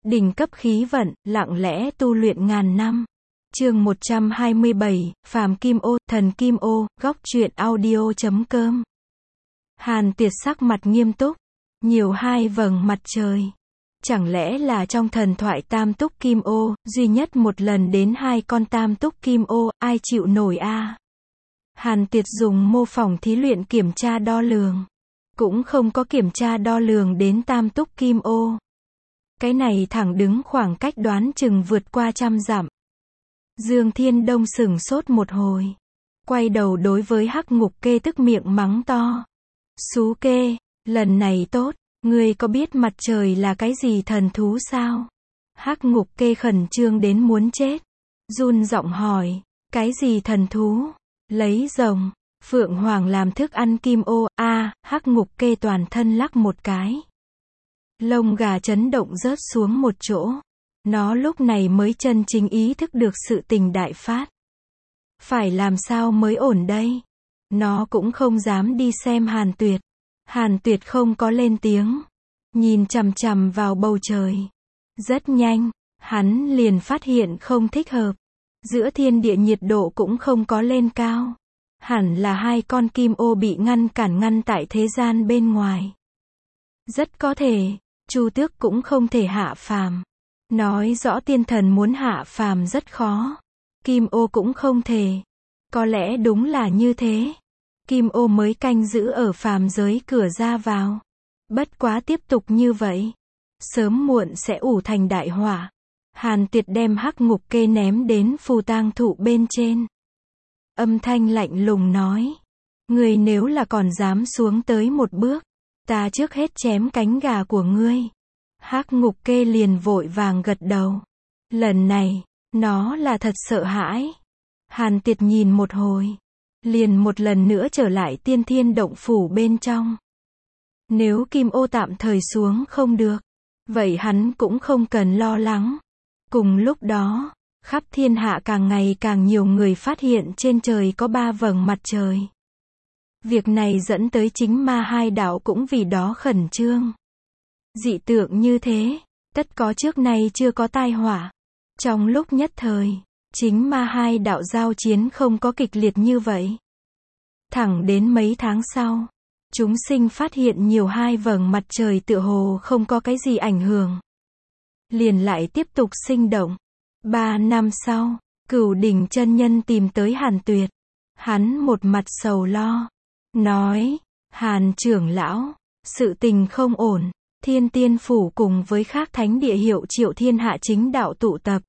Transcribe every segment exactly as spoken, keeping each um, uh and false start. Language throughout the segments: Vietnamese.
Đỉnh cấp khí vận, lặng lẽ tu luyện ngàn năm. Chương một trăm hai mươi bảy, Phàm Kim Ô, Thần Kim Ô, góc truyện audio chấm com. Hàn Tuyệt sắc mặt nghiêm túc, nhiều hai vầng mặt trời. Chẳng lẽ là trong thần thoại tam túc kim ô, duy nhất một lần đến hai con tam túc kim ô, ai chịu nổi a? À? Hàn Tuyệt dùng mô phỏng thí luyện kiểm tra đo lường. Cũng không có kiểm tra đo lường đến tam túc kim ô. Cái này thẳng đứng khoảng cách đoán chừng vượt qua trăm dặm. Dương Thiên Đông sửng sốt một hồi. Quay đầu đối với Hắc Ngục Kê tức miệng mắng to. Xú Kê, lần này tốt, ngươi có biết mặt trời là cái gì thần thú sao? Hắc Ngục Kê khẩn trương đến muốn chết. Run giọng hỏi, cái gì thần thú? Lấy rồng, Phượng Hoàng làm thức ăn kim ô, a à, Hắc Ngục Kê toàn thân lắc một cái. Lông gà chấn động rớt xuống một chỗ. Nó lúc này mới chân chính ý thức được sự tình đại phát. Phải làm sao mới ổn đây? Nó cũng không dám đi xem Hàn Tuyệt. Hàn Tuyệt không có lên tiếng. Nhìn chằm chằm vào bầu trời. Rất nhanh, hắn liền phát hiện không thích hợp. Giữa thiên địa nhiệt độ cũng không có lên cao. Hẳn là hai con kim ô bị ngăn cản ngăn tại thế gian bên ngoài. Rất có thể, Chu Tước cũng không thể hạ phàm. Nói rõ tiên thần muốn hạ phàm rất khó. Kim ô cũng không thể. Có lẽ đúng là như thế. Kim ô mới canh giữ ở phàm giới cửa ra vào. Bất quá tiếp tục như vậy, sớm muộn sẽ ủ thành đại hỏa. Hàn Tuyệt đem Hắc Ngục Kê ném đến phù tang thụ bên trên. Âm thanh lạnh lùng nói. Ngươi nếu là còn dám xuống tới một bước, ta trước hết chém cánh gà của ngươi. Hắc Ngục Kê liền vội vàng gật đầu. Lần này, nó là thật sợ hãi. Hàn Tuyệt nhìn một hồi, liền một lần nữa trở lại tiên thiên động phủ bên trong. Nếu kim ô tạm thời xuống không được, vậy hắn cũng không cần lo lắng. Cùng lúc đó, khắp thiên hạ càng ngày càng nhiều người phát hiện trên trời có ba vầng mặt trời. Việc này dẫn tới chính ma hai đạo cũng vì đó khẩn trương. Dị tượng như thế, tất có trước nay chưa có tai họa. Trong lúc nhất thời, chính ma hai đạo giao chiến không có kịch liệt như vậy. Thẳng đến mấy tháng sau, chúng sinh phát hiện nhiều hai vầng mặt trời tựa hồ không có cái gì ảnh hưởng. Liền lại tiếp tục sinh động. Ba năm sau, Cửu Đỉnh chân nhân tìm tới Hàn Tuyệt. Hắn một mặt sầu lo. Nói, Hàn trưởng lão, sự tình không ổn. Thiên Tiên Phủ cùng với khác thánh địa hiệu triệu thiên hạ chính đạo tụ tập.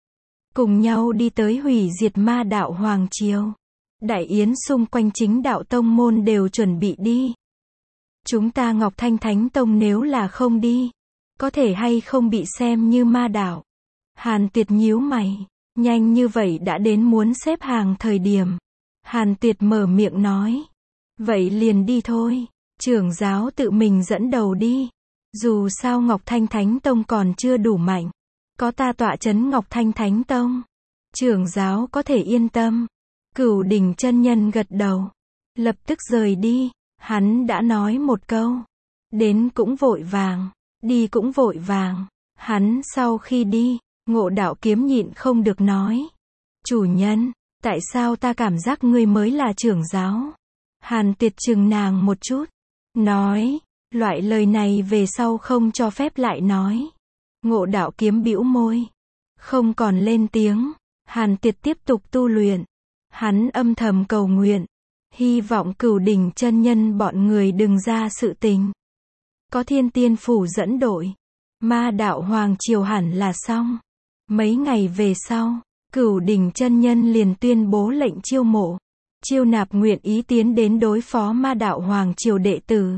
Cùng nhau đi tới hủy diệt ma đạo Hoàng Triều. Đại yến xung quanh chính đạo tông môn đều chuẩn bị đi. Chúng ta Ngọc Thanh Thánh Tông nếu là không đi, có thể hay không bị xem như ma đạo? Hàn Tuyệt nhíu mày, nhanh như vậy đã đến muốn xếp hàng thời điểm. Hàn Tuyệt mở miệng nói, vậy liền đi thôi, trưởng giáo tự mình dẫn đầu đi. Dù sao Ngọc Thanh Thánh Tông còn chưa đủ mạnh, có ta tọa chấn Ngọc Thanh Thánh Tông, trưởng giáo có thể yên tâm. Cửu Đỉnh chân nhân gật đầu, lập tức rời đi. Hắn đã nói một câu, đến cũng vội vàng, đi cũng vội vàng. Hắn sau khi đi, Ngộ Đạo Kiếm nhịn không được nói, chủ nhân, tại sao ta cảm giác ngươi mới là trưởng giáo? Hàn Tuyệt chừng nàng một chút, nói, loại lời này về sau không cho phép lại nói. Ngộ Đạo Kiếm bĩu môi, không còn lên tiếng. Hàn Tuyệt tiếp tục tu luyện. Hắn âm thầm cầu nguyện, hy vọng Cửu Đỉnh chân nhân bọn người đừng ra sự tình. Có Thiên Tiên Phủ dẫn đội, ma đạo Hoàng Triều hẳn là xong. Mấy ngày về sau, Cửu Đỉnh chân nhân liền tuyên bố lệnh chiêu mộ, chiêu nạp nguyện ý tiến đến đối phó ma đạo Hoàng Triều đệ tử.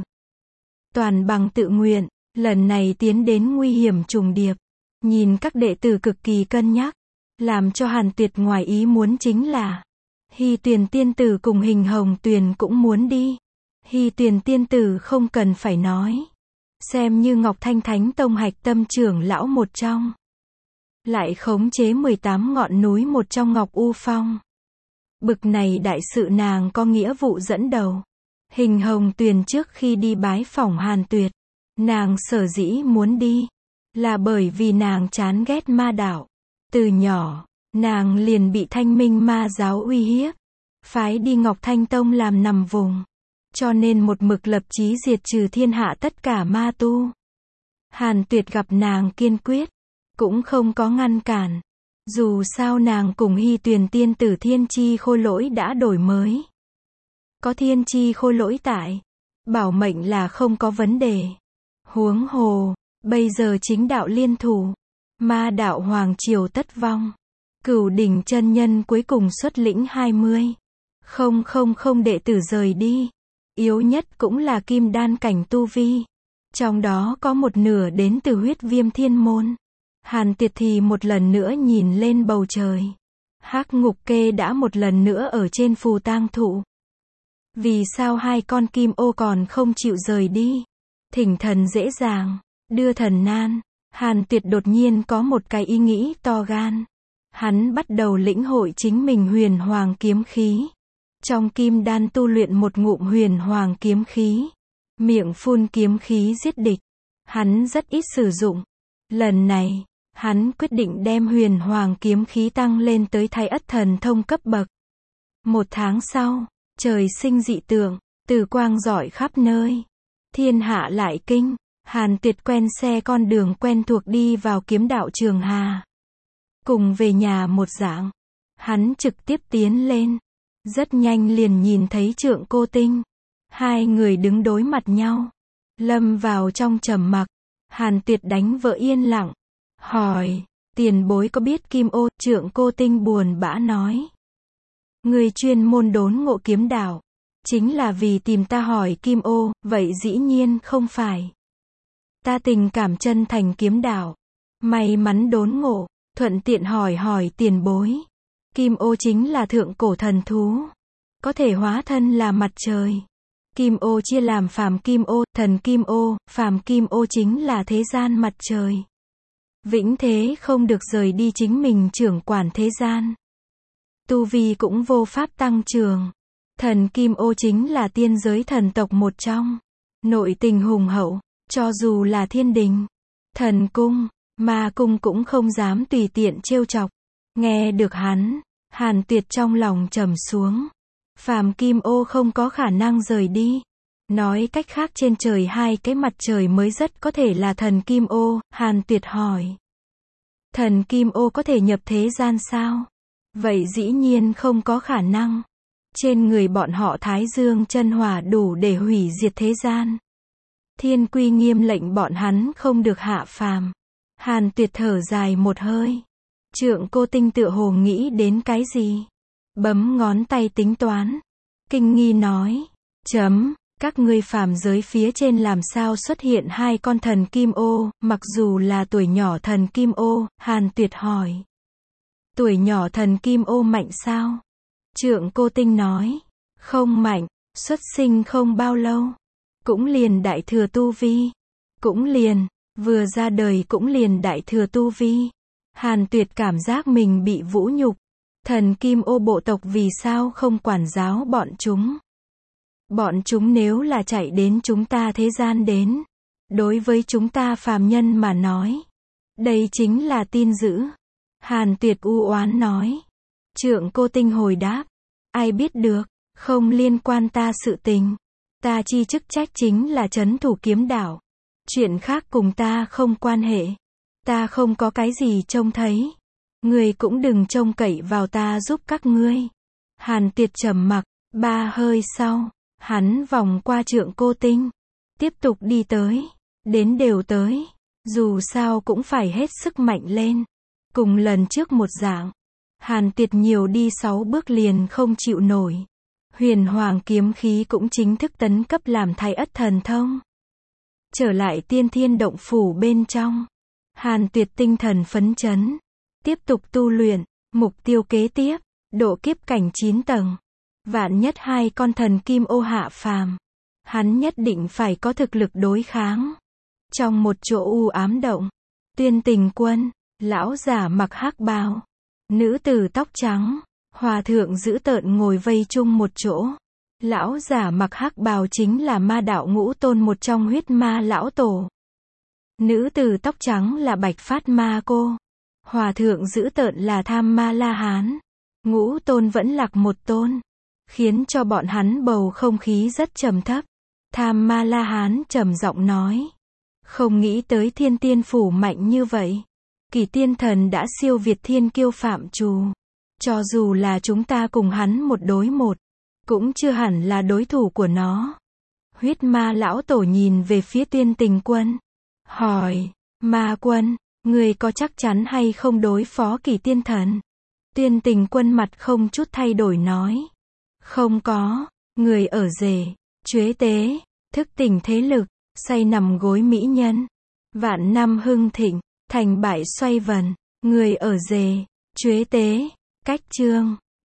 Toàn bằng tự nguyện, lần này tiến đến nguy hiểm trùng điệp. Nhìn các đệ tử cực kỳ cân nhắc, làm cho Hàn Tuyệt ngoài ý muốn chính là Hy Tuyền tiên tử cùng Hình Hồng Tuyền cũng muốn đi. Hy Tuyền tiên tử không cần phải nói, xem như Ngọc Thanh Thánh Tông hạch tâm trưởng lão một trong. Lại khống chế mười tám ngọn núi một trong Ngọc U Phong. Bực này đại sự nàng có nghĩa vụ dẫn đầu. Hình Hồng Tuyền trước khi đi bái phỏng Hàn Tuyệt, nàng sở dĩ muốn đi, là bởi vì nàng chán ghét ma đạo. Từ nhỏ, nàng liền bị Thanh Minh ma giáo uy hiếp, phái đi Ngọc Thanh Tông làm nằm vùng, cho nên một mực lập chí diệt trừ thiên hạ tất cả ma tu. Hàn Tuyệt gặp nàng kiên quyết, cũng không có ngăn cản. Dù sao nàng cùng Hy Tuyền tiên tử thiên chi khôi lỗi đã đổi mới. Có thiên chi khôi lỗi tại, bảo mệnh là không có vấn đề. Huống hồ, bây giờ chính đạo liên thủ, ma đạo hoàng triều tất vong. Cửu đỉnh chân nhân cuối cùng xuất lĩnh hai mươi. Không không không đệ tử rời đi. Yếu nhất cũng là kim đan cảnh tu vi. Trong đó có một nửa đến từ huyết viêm thiên môn. Hàn Tuyệt thì một lần nữa nhìn lên bầu trời. Hắc Ngục Kê đã một lần nữa ở trên phù tang thụ. Vì sao hai con kim ô còn không chịu rời đi? Thỉnh thần dễ dàng, đưa thần nan. Hàn Tuyệt đột nhiên có một cái ý nghĩ to gan. Hắn bắt đầu lĩnh hội chính mình huyền hoàng kiếm khí. Trong kim đan tu luyện một ngụm huyền hoàng kiếm khí. Miệng phun kiếm khí giết địch. Hắn rất ít sử dụng. Lần này, hắn quyết định đem huyền hoàng kiếm khí tăng lên tới thái ất thần thông cấp bậc. Một tháng sau, trời sinh dị tượng, từ quang rọi khắp nơi. Thiên hạ lại kinh, Hàn Tuyệt quen xe con đường quen thuộc đi vào kiếm đạo Trường Hà. Cùng về nhà một dạng, hắn trực tiếp tiến lên. Rất nhanh liền nhìn thấy Trượng Cô Tinh. Hai người đứng đối mặt nhau. Lâm vào trong trầm mặc. Hàn Tuyệt đánh vợ yên lặng. Hỏi, tiền bối có biết kim ô? Trượng Cô Tinh buồn bã nói. Người chuyên môn đốn ngộ kiếm đạo. Chính là vì tìm ta hỏi kim ô, vậy dĩ nhiên không phải. Ta tình cảm chân thành kiếm đạo. May mắn đốn ngộ, thuận tiện hỏi hỏi tiền bối. Kim ô chính là thượng cổ thần thú. Có thể hóa thân là mặt trời. Kim ô chia làm phàm kim ô, thần kim ô, phàm kim ô chính là thế gian mặt trời. Vĩnh thế không được rời đi chính mình trưởng quản thế gian. Tu vi cũng vô pháp tăng trưởng. Thần kim ô chính là tiên giới thần tộc một trong. Nội tình hùng hậu, cho dù là thiên đình, thần cung, ma cung cũng không dám tùy tiện trêu chọc. Nghe được hắn, Hàn Tuyệt trong lòng trầm xuống. Phàm kim ô không có khả năng rời đi. Nói cách khác trên trời hai cái mặt trời mới rất có thể là thần kim ô. Hàn Tuyệt hỏi. Thần kim ô có thể nhập thế gian sao? Vậy dĩ nhiên không có khả năng. Trên người bọn họ Thái Dương chân hỏa đủ để hủy diệt thế gian. Thiên quy nghiêm lệnh bọn hắn không được hạ phàm. Hàn Tuyệt thở dài một hơi. Trượng Cô Tinh tựa hồ nghĩ đến cái gì? Bấm ngón tay tính toán. Kinh nghi nói. Chấm, các ngươi phàm giới phía trên làm sao xuất hiện hai con thần kim ô, mặc dù là tuổi nhỏ thần kim ô? Hàn Tuyệt hỏi. Tuổi nhỏ thần kim ô mạnh sao? Trượng Cô Tinh nói. Không mạnh, xuất sinh không bao lâu. Cũng liền đại thừa tu vi. Cũng liền, vừa ra đời cũng liền đại thừa tu vi. Hàn Tuyệt cảm giác mình bị vũ nhục. Thần kim ô bộ tộc vì sao không quản giáo bọn chúng? Bọn chúng nếu là chạy đến chúng ta thế gian đến. Đối với chúng ta phàm nhân mà nói. Đây chính là tin dữ. Hàn Tuyệt u oán nói. Trượng Cô Tinh hồi đáp. Ai biết được, không liên quan ta sự tình. Ta chi chức trách chính là trấn thủ kiếm đạo. Chuyện khác cùng ta không quan hệ. Ta không có cái gì trông thấy. Ngươi cũng đừng trông cậy vào ta giúp các ngươi. Hàn Tuyệt trầm mặc, ba hơi sau, hắn vòng qua Trượng Cô Tinh. Tiếp tục đi tới. Đến đều tới. Dù sao cũng phải hết sức mạnh lên. Cùng lần trước một dạng. Hàn Tuyệt nhiều đi sáu bước liền không chịu nổi. Huyền hoàng kiếm khí cũng chính thức tấn cấp làm thái ất thần thông. Trở lại tiên thiên động phủ bên trong. Hàn Tuyệt tinh thần phấn chấn. Tiếp tục tu luyện. Mục tiêu kế tiếp. Độ kiếp cảnh chín tầng. Vạn nhất hai con thần kim ô hạ phàm. Hắn nhất định phải có thực lực đối kháng. Trong một chỗ u ám động. Tuyên Tình Quân. Lão giả mặc hắc bào. Nữ tử tóc trắng. Hòa thượng dữ tợn ngồi vây chung một chỗ. Lão giả mặc hắc bào chính là ma đạo ngũ tôn một trong huyết ma lão tổ. Nữ tử tóc trắng là Bạch Phát Ma Cô. Hòa thượng dữ tợn là Tham Ma La Hán. Ngũ tôn vẫn lạc một tôn, khiến cho bọn hắn bầu không khí rất trầm thấp. Tham Ma La Hán trầm giọng nói. Không nghĩ tới Thiên Tiên Phủ mạnh như vậy. Kỳ tiên thần đã siêu việt thiên kiêu Phạm Trù. Cho dù là chúng ta cùng hắn một đối một, cũng chưa hẳn là đối thủ của nó. Huyết Ma lão tổ nhìn về phía Tuyên Tình Quân. Hỏi, Ma Quân, người có chắc chắn hay không đối phó Kỳ tiên thần? Tuyên Tình Quân mặt không chút thay đổi nói. Không có, người ở rể, Chuế Tế, thức tỉnh thế lực, say nằm gối mỹ nhân. Vạn năm hưng thịnh, thành bại xoay vần, người ở rể, Chuế Tế, cách chương.